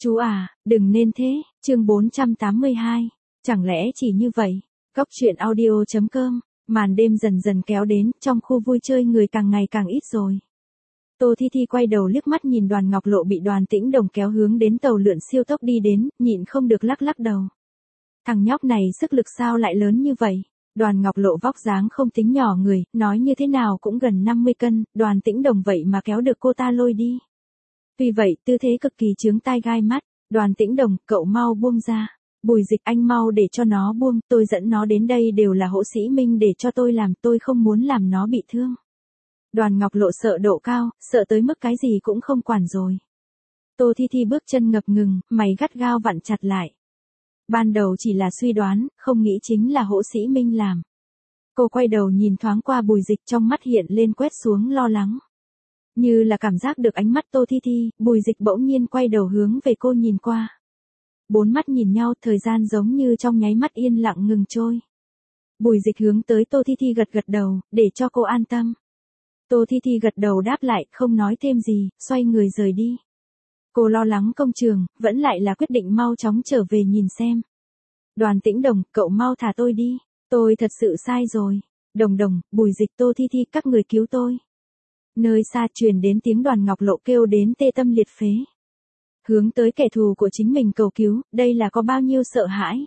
Chú à, đừng nên thế, chương 482. Chẳng lẽ chỉ như vậy? Góc truyện audio.com, màn đêm dần dần kéo đến, trong khu vui chơi người càng ngày càng ít rồi. Tô Thi Thi quay đầu liếc mắt nhìn Đoàn Ngọc Lộ bị Đoàn Tĩnh Đồng kéo hướng đến tàu lượn siêu tốc đi đến, nhịn không được lắc lắc đầu. Thằng nhóc này sức lực sao lại lớn như vậy? Đoàn Ngọc Lộ vóc dáng không tính nhỏ người, nói như thế nào cũng gần 50 cân, Đoàn Tĩnh Đồng vậy mà kéo được cô ta lôi đi. Vì vậy, tư thế cực kỳ chướng tai gai mắt. Đoàn Tĩnh Đồng, cậu mau buông ra. Bùi Dịch, anh mau để cho nó buông, tôi dẫn nó đến đây đều là Hỗ Sĩ Minh để cho tôi làm, tôi không muốn làm nó bị thương. Đoàn Ngọc Lộ sợ độ cao, sợ tới mức cái gì cũng không quản rồi. Tô Thi Thi bước chân ngập ngừng, mày gắt gao vặn chặt lại. Ban đầu chỉ là suy đoán, không nghĩ chính là Hỗ Sĩ Minh làm. Cô quay đầu nhìn thoáng qua Bùi Dịch, trong mắt hiện lên quét xuống lo lắng. Như là cảm giác được ánh mắt Tô Thi Thi, Bùi Dịch bỗng nhiên quay đầu hướng về cô nhìn qua. Bốn mắt nhìn nhau, thời gian giống như trong nháy mắt yên lặng ngừng trôi. Bùi Dịch hướng tới Tô Thi Thi gật gật đầu, để cho cô an tâm. Tô Thi Thi gật đầu đáp lại, không nói thêm gì, xoay người rời đi. Cô lo lắng công trường, vẫn lại là quyết định mau chóng trở về nhìn xem. Đoàn Tĩnh Đồng, cậu mau thả tôi đi, tôi thật sự sai rồi. Đồng Đồng, Bùi Dịch, Tô Thi Thi, các người cứu tôi. Nơi xa truyền đến tiếng Đoàn Ngọc Lộ kêu đến tê tâm liệt phế. Hướng tới kẻ thù của chính mình cầu cứu, đây là có bao nhiêu sợ hãi.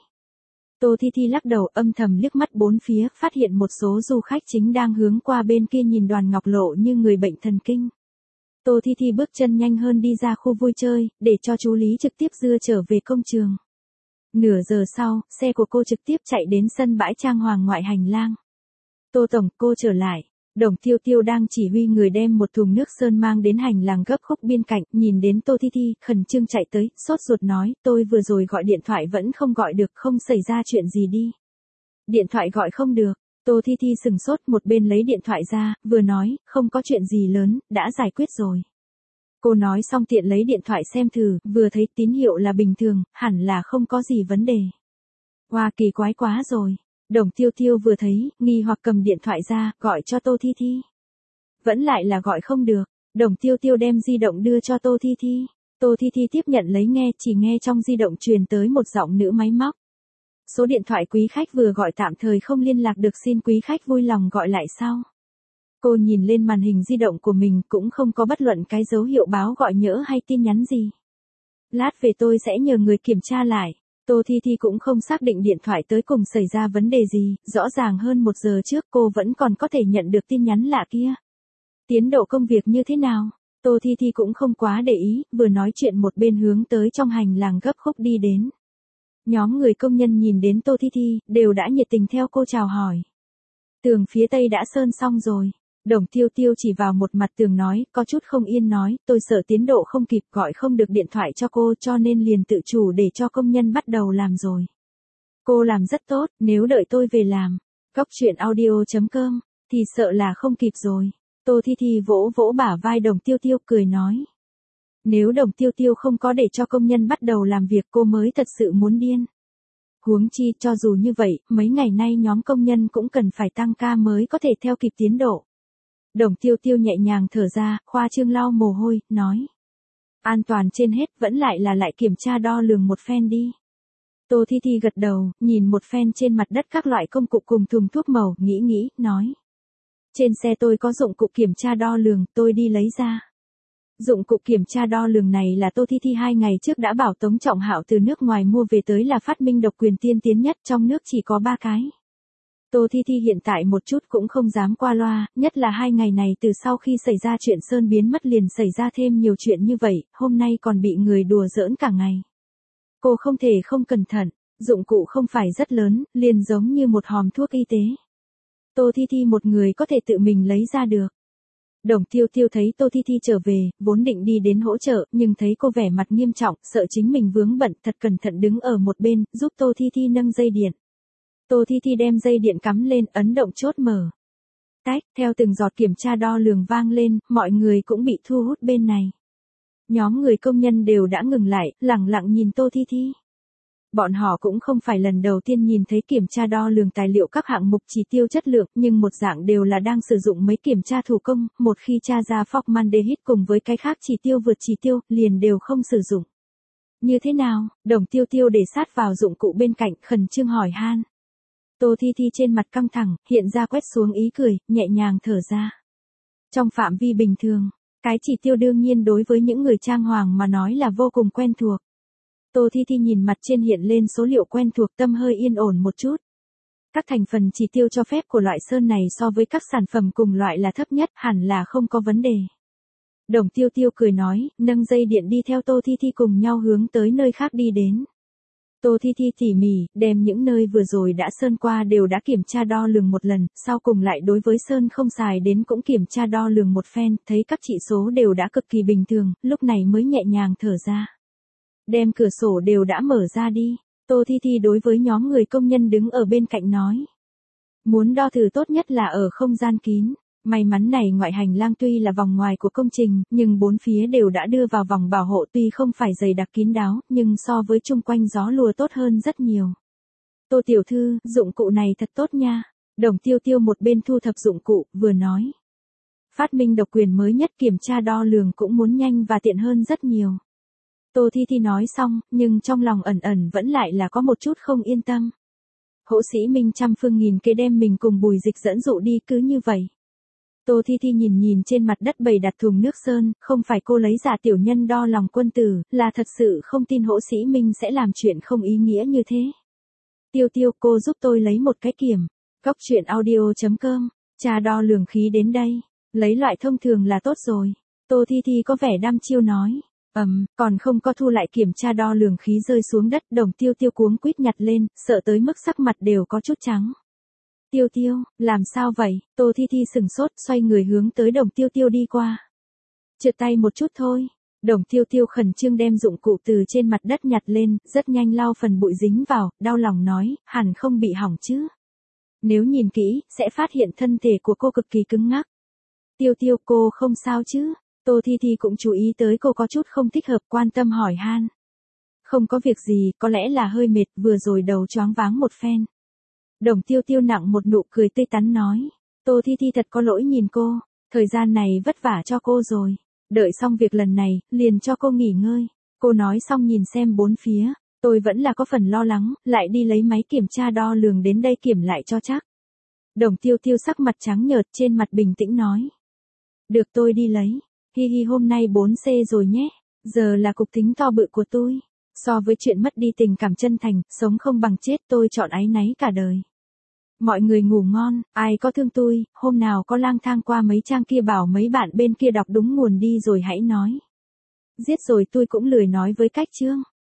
Tô Thi Thi lắc đầu, âm thầm liếc mắt bốn phía, phát hiện một số du khách chính đang hướng qua bên kia nhìn Đoàn Ngọc Lộ như người bệnh thần kinh. Tô Thi Thi bước chân nhanh hơn đi ra khu vui chơi, để cho chú Lý trực tiếp đưa trở về công trường. Nửa giờ sau, xe của cô trực tiếp chạy đến sân bãi trang hoàng ngoại hành lang. Tô Tổng, cô trở lại. Đồng Tiêu Tiêu đang chỉ huy người đem một thùng nước sơn mang đến hành lang gấp khúc bên cạnh, nhìn đến Tô Thi Thi, khẩn trương chạy tới, sốt ruột nói, tôi vừa rồi gọi điện thoại vẫn không gọi được, không xảy ra chuyện gì đi. Điện thoại gọi không được, Tô Thi Thi sừng sốt, một bên lấy điện thoại ra, vừa nói, không có chuyện gì lớn, đã giải quyết rồi. Cô nói xong tiện lấy điện thoại xem thử, vừa thấy tín hiệu là bình thường, hẳn là không có gì vấn đề. Hoa kỳ quái quá rồi. Đồng Tiêu Tiêu vừa thấy, nghi hoặc cầm điện thoại ra, gọi cho Tô Thi Thi. Vẫn lại là gọi không được. Đồng Tiêu Tiêu đem di động đưa cho Tô Thi Thi. Tô Thi Thi tiếp nhận lấy nghe, chỉ nghe trong di động truyền tới một giọng nữ máy móc. Số điện thoại quý khách vừa gọi tạm thời không liên lạc được, xin quý khách vui lòng gọi lại sau. Cô nhìn lên màn hình di động của mình, cũng không có bất luận cái dấu hiệu báo gọi nhỡ hay tin nhắn gì. Lát về tôi sẽ nhờ người kiểm tra lại. Tô Thi Thi cũng không xác định điện thoại tới cùng xảy ra vấn đề gì, rõ ràng hơn 1 giờ trước cô vẫn còn có thể nhận được tin nhắn lạ kia. Tiến độ công việc như thế nào? Tô Thi Thi cũng không quá để ý, vừa nói chuyện một bên hướng tới trong hành lang gấp khúc đi đến. Nhóm người công nhân nhìn đến Tô Thi Thi, đều đã nhiệt tình theo cô chào hỏi. Tường phía tây đã sơn xong rồi. Đồng Tiêu Tiêu chỉ vào một mặt tường nói, có chút không yên nói, tôi sợ tiến độ không kịp, gọi không được điện thoại cho cô cho nên liền tự chủ để cho công nhân bắt đầu làm rồi. Cô làm rất tốt, nếu đợi tôi về làm, góc truyện audio.com, thì sợ là không kịp rồi. Tô Thi Thi vỗ vỗ bả vai Đồng Tiêu Tiêu cười nói. Nếu Đồng Tiêu Tiêu không có để cho công nhân bắt đầu làm việc cô mới thật sự muốn điên. Huống chi, cho dù như vậy, mấy ngày nay nhóm công nhân cũng cần phải tăng ca mới có thể theo kịp tiến độ. Đồng Tiêu Tiêu nhẹ nhàng thở ra, khoa trương lau mồ hôi, nói. An toàn trên hết, vẫn lại là lại kiểm tra đo lường một phen đi. Tô Thi Thi gật đầu, nhìn một phen trên mặt đất các loại công cụ cùng thùng thuốc màu, nghĩ, nói. Trên xe tôi có dụng cụ kiểm tra đo lường, tôi đi lấy ra. Dụng cụ kiểm tra đo lường này là Tô Thi Thi 2 ngày trước đã bảo Tống Trọng Hạo từ nước ngoài mua về tới, là phát minh độc quyền tiên tiến nhất, trong nước chỉ có 3 cái. Tô Thi Thi hiện tại một chút cũng không dám qua loa, nhất là 2 ngày này từ sau khi xảy ra chuyện Sơn biến mất liền xảy ra thêm nhiều chuyện như vậy, hôm nay còn bị người đùa giỡn cả ngày. Cô không thể không cẩn thận, dụng cụ không phải rất lớn, liền giống như một hòm thuốc y tế. Tô Thi Thi một người có thể tự mình lấy ra được. Đồng Tiêu Tiêu thấy Tô Thi Thi trở về, vốn định đi đến hỗ trợ, nhưng thấy cô vẻ mặt nghiêm trọng, sợ chính mình vướng bận, thật cẩn thận đứng ở một bên, giúp Tô Thi Thi nâng dây điện. Tô Thi Thi đem dây điện cắm lên, ấn động chốt mở. Tách, theo từng giọt kiểm tra đo lường vang lên, mọi người cũng bị thu hút bên này. Nhóm người công nhân đều đã ngừng lại, lặng lặng nhìn Tô Thi Thi. Bọn họ cũng không phải lần đầu tiên nhìn thấy kiểm tra đo lường tài liệu các hạng mục chỉ tiêu chất lượng, nhưng một dạng đều là đang sử dụng mấy kiểm tra thủ công, một khi tra ra formaldehyde cùng với cái khác chỉ tiêu vượt chỉ tiêu, liền đều không sử dụng. Như thế nào? Đồng Tiêu Tiêu để sát vào dụng cụ bên cạnh, khẩn trương hỏi han. Tô Thi Thi trên mặt căng thẳng, hiện ra quét xuống ý cười, nhẹ nhàng thở ra. Trong phạm vi bình thường, cái chỉ tiêu đương nhiên đối với những người trang hoàng mà nói là vô cùng quen thuộc. Tô Thi Thi nhìn mặt trên hiện lên số liệu quen thuộc, tâm hơi yên ổn một chút. Các thành phần chỉ tiêu cho phép của loại sơn này so với các sản phẩm cùng loại là thấp nhất, hẳn là không có vấn đề. Đồng Tiêu Tiêu cười nói, nâng dây điện đi theo Tô Thi Thi cùng nhau hướng tới nơi khác đi đến. Tô Thi Thi tỉ mỉ, đem những nơi vừa rồi đã sơn qua đều đã kiểm tra đo lường một lần, sau cùng lại đối với sơn không xài đến cũng kiểm tra đo lường một phen, thấy các chỉ số đều đã cực kỳ bình thường, lúc này mới nhẹ nhàng thở ra. Đem cửa sổ đều đã mở ra đi, Tô Thi Thi đối với nhóm người công nhân đứng ở bên cạnh nói. Muốn đo thử tốt nhất là ở không gian kín. May mắn này ngoại hành lang tuy là vòng ngoài của công trình, nhưng bốn phía đều đã đưa vào vòng bảo hộ tuy không phải dày đặc kín đáo, nhưng so với chung quanh gió lùa tốt hơn rất nhiều. Tô tiểu thư, dụng cụ này thật tốt nha. Đồng Tiêu Tiêu một bên thu thập dụng cụ, vừa nói. Phát minh độc quyền mới nhất, kiểm tra đo lường cũng muốn nhanh và tiện hơn rất nhiều. Tô Thi Thi nói xong, nhưng trong lòng ẩn ẩn vẫn lại là có một chút không yên tâm. Hỗ Sĩ Minh trăm phương nghìn kế đem mình cùng Bùi Dịch dẫn dụ đi cứ như vậy. Tô Thi Thi nhìn nhìn trên mặt đất bày đặt thùng nước sơn, không phải cô lấy giả tiểu nhân đo lòng quân tử, là thật sự không tin Hỗ Sĩ Minh sẽ làm chuyện không ý nghĩa như thế. Tiêu Tiêu, cô giúp tôi lấy một cái kiểm. Góc truyện audio.com, tra đo lường khí đến đây. Lấy loại thông thường là tốt rồi. Tô Thi Thi có vẻ đăm chiêu nói. Còn không có thu lại kiểm tra đo lường khí rơi xuống đất. Đồng Tiêu Tiêu cuống quýt nhặt lên, sợ tới mức sắc mặt đều có chút trắng. Tiêu Tiêu, làm sao vậy? Tô Thi Thi sừng sốt, xoay người hướng tới Đồng Tiêu Tiêu đi qua. Trượt tay một chút thôi. Đồng Tiêu Tiêu khẩn trương đem dụng cụ từ trên mặt đất nhặt lên, rất nhanh lau phần bụi dính vào, đau lòng nói, hẳn không bị hỏng chứ. Nếu nhìn kỹ, sẽ phát hiện thân thể của cô cực kỳ cứng ngắc. Tiêu Tiêu, cô không sao chứ? Tô Thi Thi cũng chú ý tới cô có chút không thích hợp, quan tâm hỏi han. Không có việc gì, có lẽ là hơi mệt, vừa rồi đầu choáng váng một phen. Đồng Tiêu Tiêu nặng một nụ cười tươi tắn nói. Tô Thi Thi thật có lỗi nhìn cô, thời gian này vất vả cho cô rồi. Đợi xong việc lần này, liền cho cô nghỉ ngơi. Cô nói xong nhìn xem bốn phía, tôi vẫn là có phần lo lắng, lại đi lấy máy kiểm tra đo lường đến đây kiểm lại cho chắc. Đồng Tiêu Tiêu sắc mặt trắng nhợt, trên mặt bình tĩnh nói. Được, tôi đi lấy. Hi hi, hôm nay 4C rồi nhé. Giờ là cục tính to bự của tôi. So với chuyện mất đi tình cảm chân thành, sống không bằng chết, tôi chọn áy náy cả đời. Mọi người ngủ ngon, ai có thương tôi, hôm nào có lang thang qua mấy trang kia bảo mấy bạn bên kia đọc đúng nguồn đi rồi hãy nói. Giết rồi tôi cũng lười nói với cách chương.